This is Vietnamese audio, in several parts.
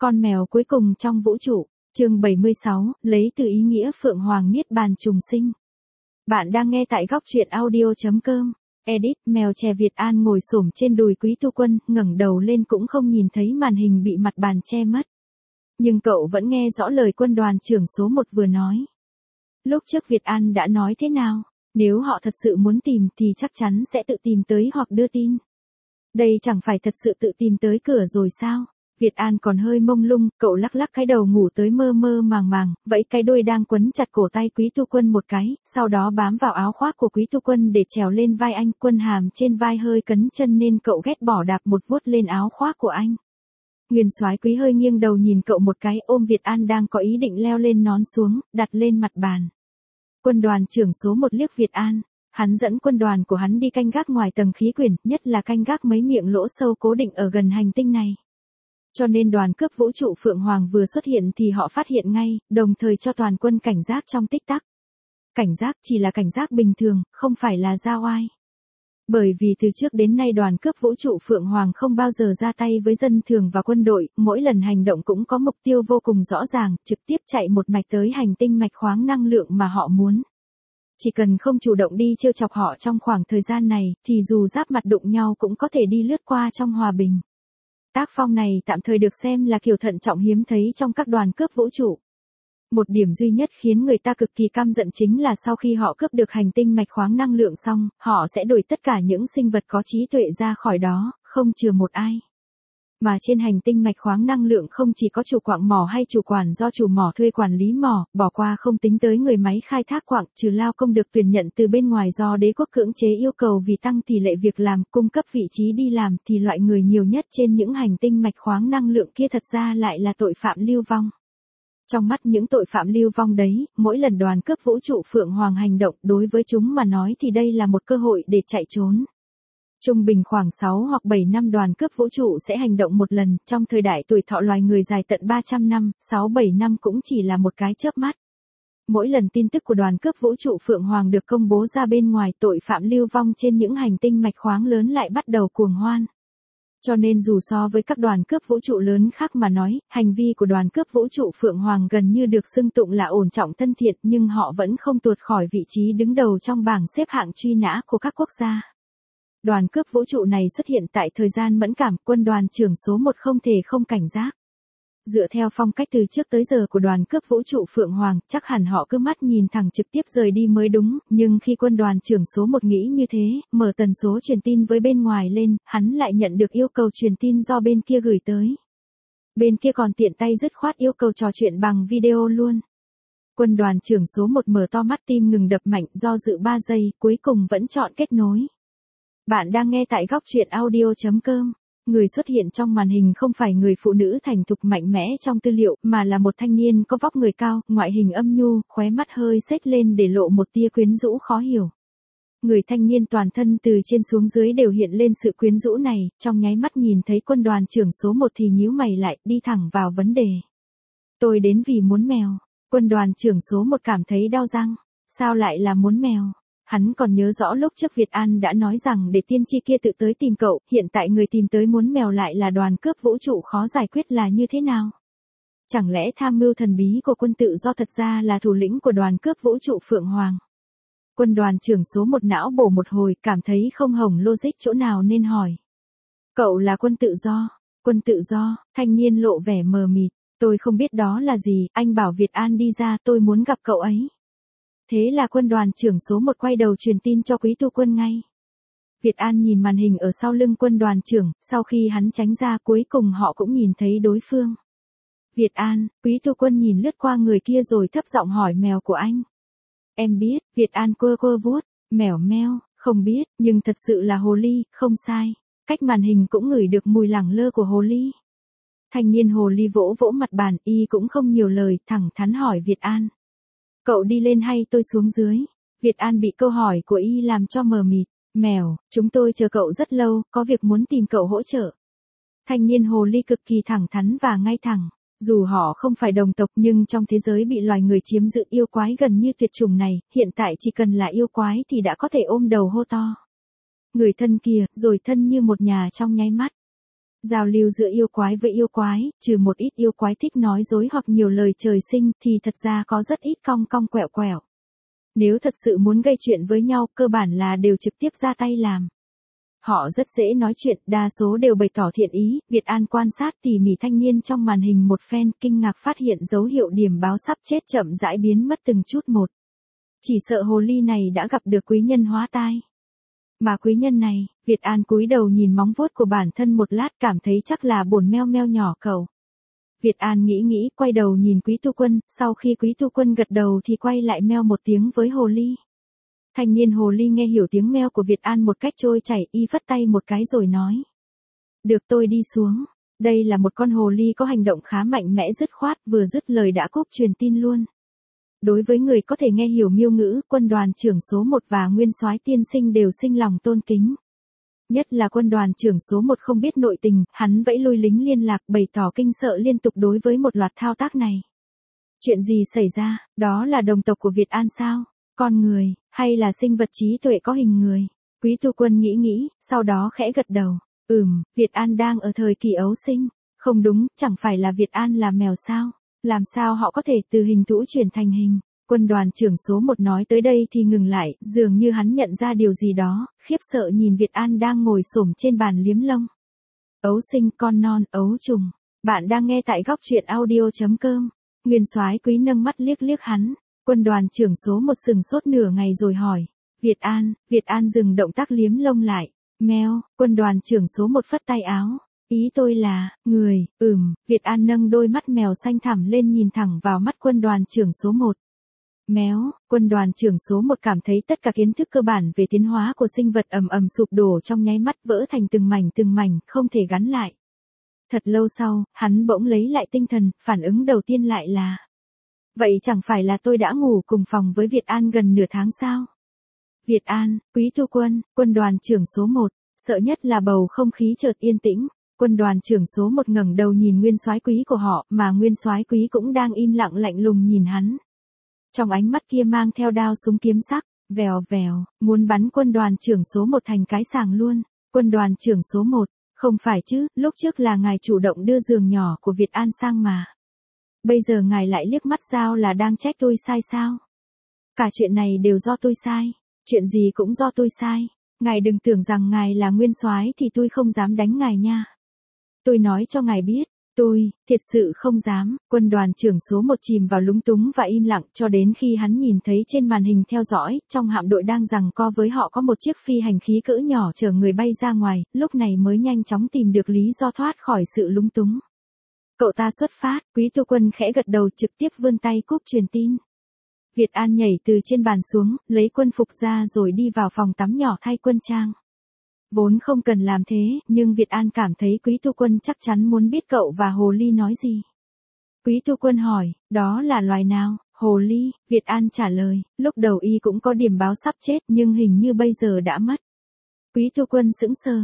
Con mèo cuối cùng trong vũ trụ, chương 76, lấy từ ý nghĩa Phượng Hoàng Niết Bàn trùng sinh. Bạn đang nghe tại góc truyện audio.com. Edit, mèo che Việt An ngồi xổm trên đùi Quý Tu Quân, ngẩng đầu lên cũng không nhìn thấy màn hình bị mặt bàn che mất. Nhưng cậu vẫn nghe rõ lời quân đoàn trưởng số 1 vừa nói. Lúc trước Việt An đã nói thế nào? Nếu họ thật sự muốn tìm thì chắc chắn sẽ tự tìm tới hoặc đưa tin. Đây chẳng phải thật sự tự tìm tới cửa rồi sao? Việt An còn hơi mông lung, cậu lắc lắc cái đầu ngủ tới mơ mơ màng màng, vẫy cái đuôi đang quấn chặt cổ tay Quý Tu Quân một cái, sau đó bám vào áo khoác của Quý Tu Quân để trèo lên vai anh. Quân hàm trên vai hơi cấn chân nên cậu ghét bỏ đạp một vuốt lên áo khoác của anh. Nguyên soái Quý hơi nghiêng đầu nhìn cậu một cái, ôm Việt An đang có ý định leo lên nón xuống, đặt lên mặt bàn. Quân đoàn trưởng số 1 liếc Việt An. Hắn dẫn quân đoàn của hắn đi canh gác ngoài tầng khí quyển, nhất là canh gác mấy miệng lỗ sâu cố định ở gần hành tinh này. Cho nên đoàn cướp vũ trụ Phượng Hoàng vừa xuất hiện thì họ phát hiện ngay, đồng thời cho toàn quân cảnh giác trong tích tắc. Cảnh giác chỉ là cảnh giác bình thường, không phải là ra oai. Bởi vì từ trước đến nay đoàn cướp vũ trụ Phượng Hoàng không bao giờ ra tay với dân thường và quân đội, mỗi lần hành động cũng có mục tiêu vô cùng rõ ràng, trực tiếp chạy một mạch tới hành tinh mạch khoáng năng lượng mà họ muốn. Chỉ cần không chủ động đi trêu chọc họ trong khoảng thời gian này, thì dù giáp mặt đụng nhau cũng có thể đi lướt qua trong hòa bình. Tác phong này tạm thời được xem là kiểu thận trọng hiếm thấy trong các đoàn cướp vũ trụ. Một điểm duy nhất khiến người ta cực kỳ căm giận chính là sau khi họ cướp được hành tinh mạch khoáng năng lượng xong, họ sẽ đuổi tất cả những sinh vật có trí tuệ ra khỏi đó, không chừa một ai. Mà trên hành tinh mạch khoáng năng lượng không chỉ có chủ quặng mỏ hay chủ quản do chủ mỏ thuê quản lý mỏ, bỏ qua không tính tới người máy khai thác quặng, trừ lao công được tuyển nhận từ bên ngoài do đế quốc cưỡng chế yêu cầu vì tăng tỷ lệ việc làm, cung cấp vị trí đi làm, thì loại người nhiều nhất trên những hành tinh mạch khoáng năng lượng kia thật ra lại là tội phạm lưu vong. Trong mắt những tội phạm lưu vong đấy, mỗi lần đoàn cướp vũ trụ Phượng Hoàng hành động, đối với chúng mà nói thì đây là một cơ hội để chạy trốn. Trung bình khoảng 6 hoặc 7 năm đoàn cướp vũ trụ sẽ hành động một lần, trong thời đại tuổi thọ loài người dài tận 300 năm, 6-7 năm cũng chỉ là một cái chớp mắt. Mỗi lần tin tức của đoàn cướp vũ trụ Phượng Hoàng được công bố ra bên ngoài, tội phạm lưu vong trên những hành tinh mạch khoáng lớn lại bắt đầu cuồng hoan. Cho nên dù so với các đoàn cướp vũ trụ lớn khác mà nói, hành vi của đoàn cướp vũ trụ Phượng Hoàng gần như được xưng tụng là ổn trọng thân thiện, nhưng họ vẫn không tuột khỏi vị trí đứng đầu trong bảng xếp hạng truy nã của các quốc gia. Đoàn cướp vũ trụ này xuất hiện tại thời gian mẫn cảm, quân đoàn trưởng số 1 không thể không cảnh giác. Dựa theo phong cách từ trước tới giờ của đoàn cướp vũ trụ Phượng Hoàng, chắc hẳn họ cứ mắt nhìn thẳng trực tiếp rời đi mới đúng, nhưng khi quân đoàn trưởng số 1 nghĩ như thế, mở tần số truyền tin với bên ngoài lên, hắn lại nhận được yêu cầu truyền tin do bên kia gửi tới. Bên kia còn tiện tay dứt khoát yêu cầu trò chuyện bằng video luôn. Quân đoàn trưởng số 1 mở to mắt, tim ngừng đập mạnh, do dự 3 giây, cuối cùng vẫn chọn kết nối. Bạn đang nghe tại góc truyện audio.com. Người xuất hiện trong màn hình không phải người phụ nữ thành thục mạnh mẽ trong tư liệu, mà là một thanh niên có vóc người cao, ngoại hình âm nhu, khóe mắt hơi xếch lên để lộ một tia quyến rũ khó hiểu. Người thanh niên toàn thân từ trên xuống dưới đều hiện lên sự quyến rũ này, trong nháy mắt nhìn thấy quân đoàn trưởng số 1 thì nhíu mày lại, đi thẳng vào vấn đề. Tôi đến vì muốn mèo. Quân đoàn trưởng số 1 cảm thấy đau răng. Sao lại là muốn mèo? Hắn còn nhớ rõ lúc trước Việt An đã nói rằng để tiên tri kia tự tới tìm cậu, hiện tại người tìm tới muốn mèo lại là đoàn cướp vũ trụ khó giải quyết là như thế nào? Chẳng lẽ tham mưu thần bí của quân tự do thật ra là thủ lĩnh của đoàn cướp vũ trụ Phượng Hoàng? Quân đoàn trưởng số 1 não bổ một hồi, cảm thấy không hổng logic chỗ nào nên hỏi. Cậu là quân tự do? Quân tự do? Thanh niên lộ vẻ mờ mịt. Tôi không biết đó là gì, anh bảo Việt An đi ra, tôi muốn gặp cậu ấy. Thế là quân đoàn trưởng số 1 quay đầu truyền tin cho Quý Tu Quân ngay. Việt An nhìn màn hình ở sau lưng quân đoàn trưởng, sau khi hắn tránh ra cuối cùng họ cũng nhìn thấy đối phương. Việt An, Quý Tu Quân nhìn lướt qua người kia rồi thấp giọng hỏi mèo của anh. Em biết, Việt An quơ quơ vuốt, mèo meo, không biết, nhưng thật sự là hồ ly, không sai. Cách màn hình cũng ngửi được mùi lẳng lơ của hồ ly. Thanh niên hồ ly vỗ vỗ mặt bàn, y cũng không nhiều lời, thẳng thắn hỏi Việt An. Cậu đi lên hay tôi xuống dưới? Việt An bị câu hỏi của y làm cho mờ mịt. Mèo, chúng tôi chờ cậu rất lâu, có việc muốn tìm cậu hỗ trợ. Thanh niên hồ ly cực kỳ thẳng thắn và ngay thẳng. Dù họ không phải đồng tộc nhưng trong thế giới bị loài người chiếm giữ yêu quái gần như tuyệt chủng này, hiện tại chỉ cần là yêu quái thì đã có thể ôm đầu hô to. Người thân kìa, rồi thân như một nhà trong nháy mắt. Giao lưu giữa yêu quái với yêu quái, trừ một ít yêu quái thích nói dối hoặc nhiều lời trời sinh thì thật ra có rất ít cong cong quẹo quẹo. Nếu thật sự muốn gây chuyện với nhau, cơ bản là đều trực tiếp ra tay làm. Họ rất dễ nói chuyện, đa số đều bày tỏ thiện ý. Việt An quan sát tỉ mỉ thanh niên trong màn hình một phen, kinh ngạc phát hiện dấu hiệu điểm báo sắp chết chậm rãi biến mất từng chút một. Chỉ sợ hồ ly này đã gặp được quý nhân hóa tai. Mà quý nhân này, Việt An cúi đầu nhìn móng vuốt của bản thân một lát, cảm thấy chắc là bổn meo meo nhỏ cậu. Việt An nghĩ quay đầu nhìn Quý Tu Quân, sau khi Quý Tu Quân gật đầu thì quay lại meo một tiếng với hồ ly. Thanh niên hồ ly nghe hiểu tiếng meo của Việt An một cách trôi chảy, y phất tay một cái rồi nói. Được, tôi đi xuống. Đây là một con hồ ly có hành động khá mạnh mẽ dứt khoát, vừa dứt lời đã cúp truyền tin luôn. Đối với người có thể nghe hiểu miêu ngữ, quân đoàn trưởng số 1 và nguyên soái tiên sinh đều sinh lòng tôn kính. Nhất là quân đoàn trưởng số 1 không biết nội tình, hắn vẫy lui lính liên lạc bày tỏ kinh sợ liên tục đối với một loạt thao tác này. Chuyện gì xảy ra, đó là đồng tộc của Việt An sao? Con người, hay là sinh vật trí tuệ có hình người? Quý Tu Quân nghĩ, sau đó khẽ gật đầu. Việt An đang ở thời kỳ ấu sinh. Không đúng, chẳng phải là Việt An là mèo sao? Làm sao họ có thể từ hình thú chuyển thành hình? Quân đoàn trưởng số 1 nói tới đây thì ngừng lại, dường như hắn nhận ra điều gì đó, khiếp sợ nhìn Việt An đang ngồi xổm trên bàn liếm lông. Ấu sinh, con non, ấu trùng. Bạn đang nghe tại góc truyện audio.com. Nguyên soái Quý nâng mắt liếc hắn. Quân đoàn trưởng số 1 sừng sốt nửa ngày rồi hỏi. Việt An dừng động tác liếm lông lại. Meo, quân đoàn trưởng số 1 phất tay áo. Ý tôi là, người, Việt An nâng đôi mắt mèo xanh thẳm lên nhìn thẳng vào mắt quân đoàn trưởng số 1. Méo, quân đoàn trưởng số 1 cảm thấy tất cả kiến thức cơ bản về tiến hóa của sinh vật ầm sụp đổ trong nháy mắt, vỡ thành từng mảnh, không thể gắn lại. Thật lâu sau, hắn bỗng lấy lại tinh thần, phản ứng đầu tiên lại là. Vậy chẳng phải là tôi đã ngủ cùng phòng với Việt An gần nửa tháng sao? Việt An, Quý Tu Quân, quân đoàn trưởng số 1, sợ nhất là bầu không khí chợt yên tĩnh. Quân đoàn trưởng số 1 ngẩng đầu nhìn nguyên soái Quý của họ, mà nguyên soái Quý cũng đang im lặng lạnh lùng nhìn hắn. Trong ánh mắt kia mang theo đao súng kiếm sắc, vèo, muốn bắn quân đoàn trưởng số 1 thành cái sàng luôn. Quân đoàn trưởng số 1, không phải chứ, lúc trước là ngài chủ động đưa giường nhỏ của Việt An sang mà. Bây giờ ngài lại liếc mắt giao là đang trách tôi sai sao? Cả chuyện này đều do tôi sai, chuyện gì cũng do tôi sai. Ngài đừng tưởng rằng ngài là nguyên soái thì tôi không dám đánh ngài nha. Tôi nói cho ngài biết. Tôi, thiệt sự không dám. Quân đoàn trưởng số 1 chìm vào lúng túng và im lặng cho đến khi hắn nhìn thấy trên màn hình theo dõi, trong hạm đội đang giằng co với họ có một chiếc phi hành khí cỡ nhỏ chở người bay ra ngoài, lúc này mới nhanh chóng tìm được lý do thoát khỏi sự lúng túng. Cậu ta xuất phát, Quý Tu Quân khẽ gật đầu trực tiếp vươn tay cúp truyền tin. Việt An nhảy từ trên bàn xuống, lấy quân phục ra rồi đi vào phòng tắm nhỏ thay quân trang. Vốn không cần làm thế, nhưng Việt An cảm thấy Quý Tu Quân chắc chắn muốn biết cậu và hồ ly nói gì. Quý Tu Quân hỏi, đó là loài nào? Hồ ly, Việt An trả lời, lúc đầu y cũng có điểm báo sắp chết nhưng hình như bây giờ đã mất. Quý Tu Quân sững sờ,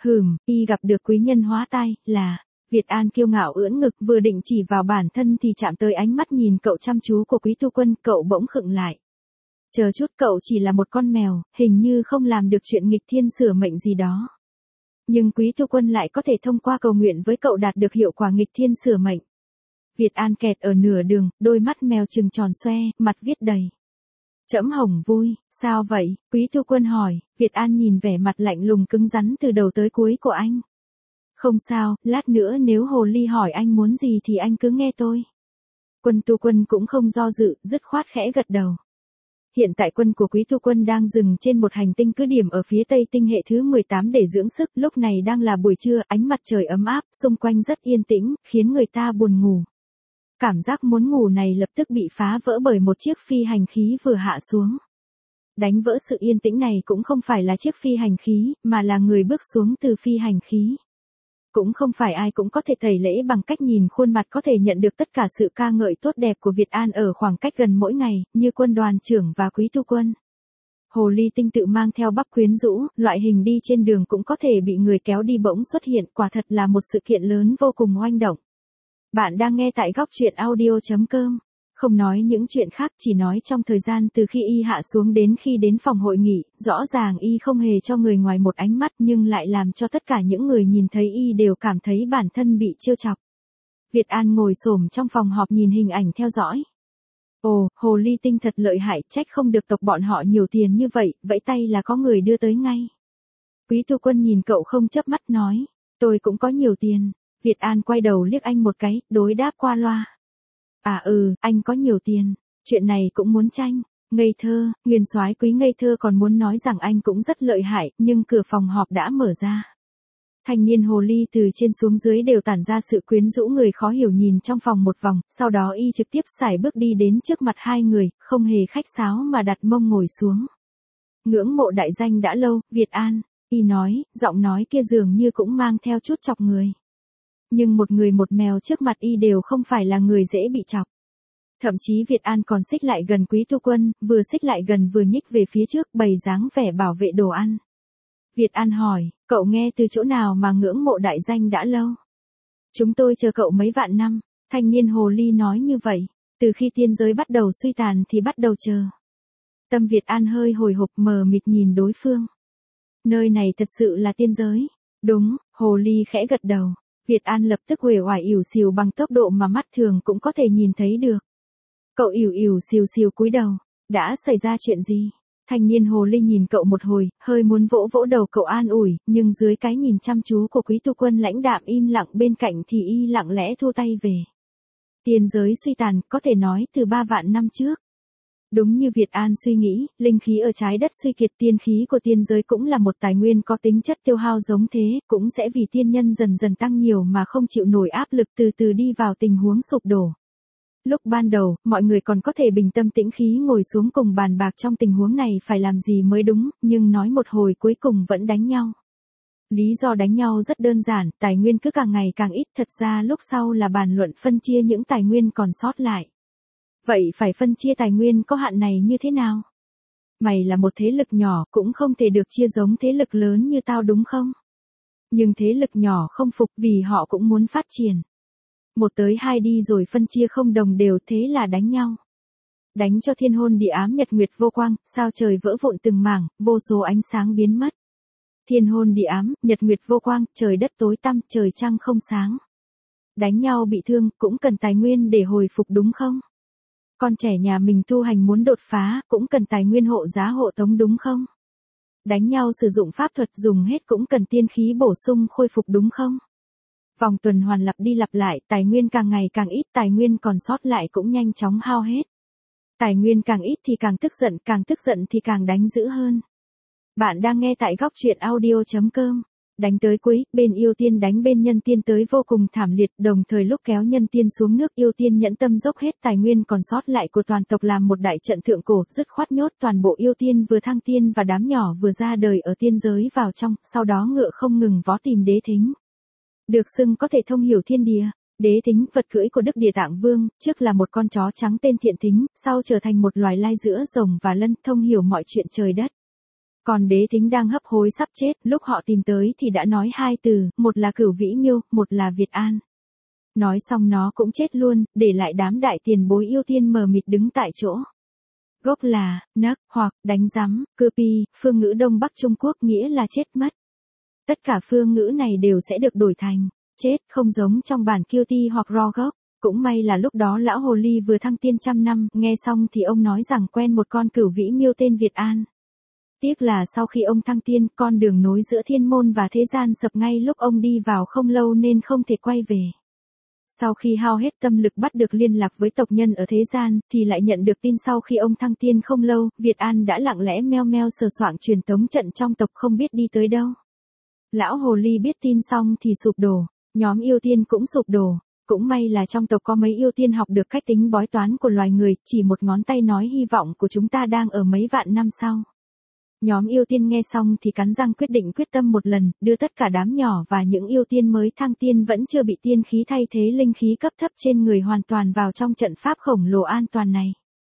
y gặp được quý nhân hóa tai, là... Việt An kiêu ngạo ưỡn ngực vừa định chỉ vào bản thân thì chạm tới ánh mắt nhìn cậu chăm chú của Quý Tu Quân, cậu bỗng khựng lại. Chờ chút, cậu chỉ là một con mèo, hình như không làm được chuyện nghịch thiên sửa mệnh gì đó. Nhưng Quý Tu Quân lại có thể thông qua cầu nguyện với cậu đạt được hiệu quả nghịch thiên sửa mệnh. Việt An kẹt ở nửa đường, đôi mắt mèo trừng tròn xoe, mặt viết đầy. Trẫm hồng vui, sao vậy? Quý Tu Quân hỏi. Việt An nhìn vẻ mặt lạnh lùng cứng rắn từ đầu tới cuối của anh. Không sao, lát nữa nếu hồ ly hỏi anh muốn gì thì anh cứ nghe tôi. Quân Tu Quân cũng không do dự, dứt khoát khẽ gật đầu. Hiện tại quân của Quý Tu Quân đang dừng trên một hành tinh cứ điểm ở phía tây tinh hệ thứ 18 để dưỡng sức, lúc này đang là buổi trưa, ánh mặt trời ấm áp, xung quanh rất yên tĩnh, khiến người ta buồn ngủ. Cảm giác muốn ngủ này lập tức bị phá vỡ bởi một chiếc phi hành khí vừa hạ xuống. Đánh vỡ sự yên tĩnh này cũng không phải là chiếc phi hành khí, mà là người bước xuống từ phi hành khí. Cũng không phải ai cũng có thể tẩy lễ bằng cách nhìn khuôn mặt có thể nhận được tất cả sự ca ngợi tốt đẹp của Việt An ở khoảng cách gần mỗi ngày, như quân đoàn trưởng và Quý Tu Quân. Hồ ly tinh tự mang theo bắp quyến rũ, loại hình đi trên đường cũng có thể bị người kéo đi bỗng xuất hiện, quả thật là một sự kiện lớn vô cùng oanh động. Bạn đang nghe tại góc truyện audio.com. Không nói những chuyện khác, chỉ nói trong thời gian từ khi y hạ xuống đến khi đến phòng hội nghị, rõ ràng y không hề cho người ngoài một ánh mắt nhưng lại làm cho tất cả những người nhìn thấy y đều cảm thấy bản thân bị trêu chọc. Việt An ngồi xổm trong phòng họp nhìn hình ảnh theo dõi. Ồ, hồ ly tinh thật lợi hại, trách không được tộc bọn họ nhiều tiền như vậy, vẫy tay là có người đưa tới ngay. Quý Tu Quân nhìn cậu không chớp mắt nói, tôi cũng có nhiều tiền. Việt An quay đầu liếc anh một cái, đối đáp qua loa. À anh có nhiều tiền, chuyện này cũng muốn tranh. Ngây thơ, Nguyên Soái Quý ngây thơ còn muốn nói rằng anh cũng rất lợi hại, nhưng cửa phòng họp đã mở ra. Thanh niên hồ ly từ trên xuống dưới đều tản ra sự quyến rũ, người khó hiểu nhìn trong phòng một vòng, sau đó y trực tiếp sải bước đi đến trước mặt hai người, không hề khách sáo mà đặt mông ngồi xuống. Ngưỡng mộ đại danh đã lâu, Việt An, y nói, giọng nói kia dường như cũng mang theo chút chọc người. Nhưng một người một mèo trước mặt y đều không phải là người dễ bị chọc. Thậm chí Việt An còn xích lại gần Quý Tu Quân, vừa xích lại gần vừa nhích về phía trước bày dáng vẻ bảo vệ đồ ăn. Việt An hỏi, cậu nghe từ chỗ nào mà ngưỡng mộ đại danh đã lâu? Chúng tôi chờ cậu mấy vạn năm, thanh niên hồ ly nói như vậy, từ khi tiên giới bắt đầu suy tàn thì bắt đầu chờ. Tâm Việt An hơi hồi hộp mờ mịt nhìn đối phương. Nơi này thật sự là tiên giới. Đúng, hồ ly khẽ gật đầu. Việt An lập tức uể oải ỉu xìu bằng tốc độ mà mắt thường cũng có thể nhìn thấy được. Cậu ỉu ỉu xìu xìu cúi đầu, đã xảy ra chuyện gì? Thanh niên hồ ly nhìn cậu một hồi, hơi muốn vỗ vỗ đầu cậu an ủi, nhưng dưới cái nhìn chăm chú của Quý Tu Quân lãnh đạm im lặng bên cạnh thì y lặng lẽ thu tay về. Tiên giới suy tàn, có thể nói từ 3 vạn năm trước. Đúng như Việt An suy nghĩ, linh khí ở trái đất suy kiệt, tiên khí của tiên giới cũng là một tài nguyên có tính chất tiêu hao giống thế, cũng sẽ vì tiên nhân dần dần tăng nhiều mà không chịu nổi áp lực từ từ đi vào tình huống sụp đổ. Lúc ban đầu, mọi người còn có thể bình tâm tĩnh khí ngồi xuống cùng bàn bạc trong tình huống này phải làm gì mới đúng, nhưng nói một hồi cuối cùng vẫn đánh nhau. Lý do đánh nhau rất đơn giản, tài nguyên cứ càng ngày càng ít, thật ra lúc sau là bàn luận phân chia những tài nguyên còn sót lại. Vậy phải phân chia tài nguyên có hạn này như thế nào? Mày là một thế lực nhỏ cũng không thể được chia giống thế lực lớn như tao đúng không? Nhưng thế lực nhỏ không phục vì họ cũng muốn phát triển. 1 tới 2 đi rồi phân chia không đồng đều, thế là đánh nhau. Đánh cho thiên hôn địa ám, nhật nguyệt vô quang, sao trời vỡ vụn từng mảng, vô số ánh sáng biến mất. Thiên hôn địa ám, nhật nguyệt vô quang, trời đất tối tăm, trời trăng không sáng. Đánh nhau bị thương cũng cần tài nguyên để hồi phục đúng không? Con trẻ nhà mình tu hành muốn đột phá cũng cần tài nguyên hộ giá hộ tống đúng không? Đánh nhau sử dụng pháp thuật dùng hết cũng cần tiên khí bổ sung khôi phục đúng không? Vòng tuần hoàn lặp đi lặp lại, tài nguyên càng ngày càng ít, tài nguyên còn sót lại cũng nhanh chóng hao hết. Tài nguyên càng ít thì càng tức giận thì càng đánh dữ hơn. Bạn đang nghe tại góc truyện audio.com. Đánh tới cuối, bên yêu tiên đánh bên nhân tiên tới vô cùng thảm liệt, đồng thời lúc kéo nhân tiên xuống nước, yêu tiên nhẫn tâm dốc hết tài nguyên còn sót lại của toàn tộc làm một đại trận thượng cổ, dứt khoát nhốt toàn bộ yêu tiên vừa thăng tiên và đám nhỏ vừa ra đời ở tiên giới vào trong, sau đó ngựa không ngừng vó tìm Đế Thính. Được xưng có thể thông hiểu thiên địa, Đế Thính, vật cưỡi của Đức Địa Tạng Vương, trước là một con chó trắng tên Thiện Thính, sau trở thành một loài lai giữa rồng và lân, thông hiểu mọi chuyện trời đất. Còn Đế Thính đang hấp hối sắp chết, lúc họ tìm tới thì đã nói 2 từ, một là Cửu Vĩ Miêu, một là Việt An. Nói xong nó cũng chết luôn, để lại đám đại tiền bối yêu tiên mờ mịt đứng tại chỗ. Gốc là, nấc, hoặc, đánh rắm, cư pi, phương ngữ Đông Bắc Trung Quốc nghĩa là chết mất. Tất cả phương ngữ này đều sẽ được đổi thành, chết, không giống trong bản Kilti hoặc Ro gốc. Cũng may là lúc đó lão hồ ly vừa thăng tiên 100 năm, nghe xong thì ông nói rằng quen một con Cửu Vĩ Miêu tên Việt An. Tiếc là sau khi ông thăng tiên, con đường nối giữa thiên môn và thế gian sập ngay lúc ông đi vào không lâu nên không thể quay về. Sau khi hao hết tâm lực bắt được liên lạc với tộc nhân ở thế gian, thì lại nhận được tin sau khi ông thăng tiên không lâu, Việt An đã lặng lẽ meo meo sờ soạng truyền tống trận trong tộc không biết đi tới đâu. Lão hồ ly biết tin xong thì sụp đổ, nhóm yêu tiên cũng sụp đổ. Cũng may là trong tộc có mấy yêu tiên học được cách tính bói toán của loài người, chỉ một ngón tay nói hy vọng của chúng ta đang ở mấy vạn năm sau. Nhóm yêu tiên nghe xong thì cắn răng quyết tâm một lần, đưa tất cả đám nhỏ và những yêu tiên mới thăng tiên vẫn chưa bị tiên khí thay thế linh khí cấp thấp trên người hoàn toàn vào trong trận pháp khổng lồ an toàn này.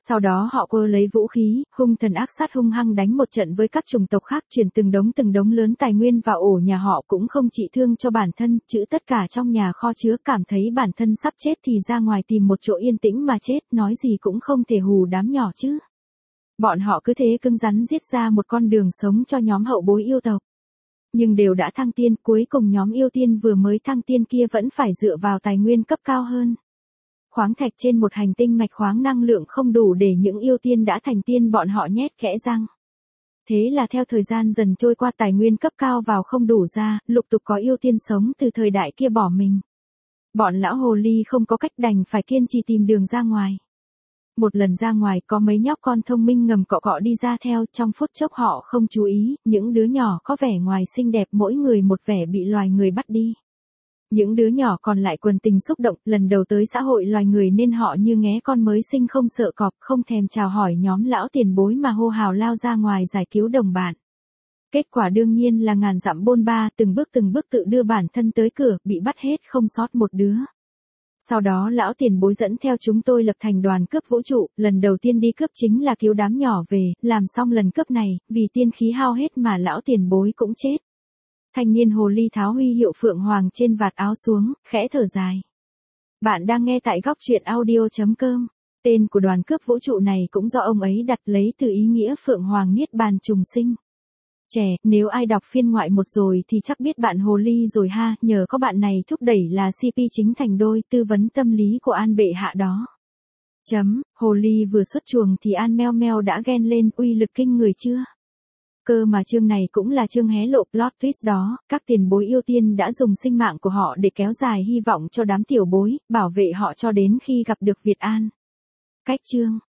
Sau đó họ quơ lấy vũ khí, hung thần ác sát hung hăng đánh một trận với các chủng tộc khác, chuyển từng đống lớn tài nguyên vào ổ nhà họ, cũng không trị thương cho bản thân, trữ tất cả trong nhà kho chứa, cảm thấy bản thân sắp chết thì ra ngoài tìm một chỗ yên tĩnh mà chết, nói gì cũng không thể hù đám nhỏ chứ. Bọn họ cứ thế cứng rắn giết ra một con đường sống cho nhóm hậu bối yêu tộc. Nhưng đều đã thăng tiên, cuối cùng nhóm yêu tiên vừa mới thăng tiên kia vẫn phải dựa vào tài nguyên cấp cao hơn. Khoáng thạch trên một hành tinh mạch khoáng năng lượng không đủ để những yêu tiên đã thành tiên bọn họ nhét kẽ răng. Thế là theo thời gian dần trôi qua, tài nguyên cấp cao vào không đủ ra, lục tục có yêu tiên sống từ thời đại kia bỏ mình. Bọn lão hồ ly không có cách, đành phải kiên trì tìm đường ra ngoài. Một lần ra ngoài, có mấy nhóc con thông minh ngầm cọ cọ đi ra theo, trong phút chốc họ không chú ý, những đứa nhỏ có vẻ ngoài xinh đẹp mỗi người một vẻ bị loài người bắt đi. Những đứa nhỏ còn lại quần tình xúc động, lần đầu tới xã hội loài người nên họ như nghé con mới sinh không sợ cọp, không thèm chào hỏi nhóm lão tiền bối mà hô hào lao ra ngoài giải cứu đồng bạn. Kết quả đương nhiên là ngàn dặm bôn ba, từng bước tự đưa bản thân tới cửa, bị bắt hết không sót một đứa. Sau đó lão tiền bối dẫn theo chúng tôi lập thành đoàn cướp vũ trụ, lần đầu tiên đi cướp chính là cứu đám nhỏ về, làm xong lần cướp này, vì tiên khí hao hết mà lão tiền bối cũng chết. Thanh niên hồ ly tháo huy hiệu phượng hoàng trên vạt áo xuống, khẽ thở dài. Bạn đang nghe tại góc truyện audio.com. Tên của đoàn cướp vũ trụ này cũng do ông ấy đặt, lấy từ ý nghĩa phượng hoàng niết bàn trùng sinh. Trẻ, nếu ai đọc phiên ngoại một rồi thì chắc biết bạn hồ ly rồi ha, nhờ có bạn này thúc đẩy là CP chính thành đôi, tư vấn tâm lý của An bệ hạ đó. Hồ ly vừa xuất chuồng thì An meo meo đã ghen lên, uy lực kinh người chưa? Cơ mà chương này cũng là chương hé lộ plot twist đó, các tiền bối yêu tiên đã dùng sinh mạng của họ để kéo dài hy vọng cho đám tiểu bối, bảo vệ họ cho đến khi gặp được Việt An. Cách chương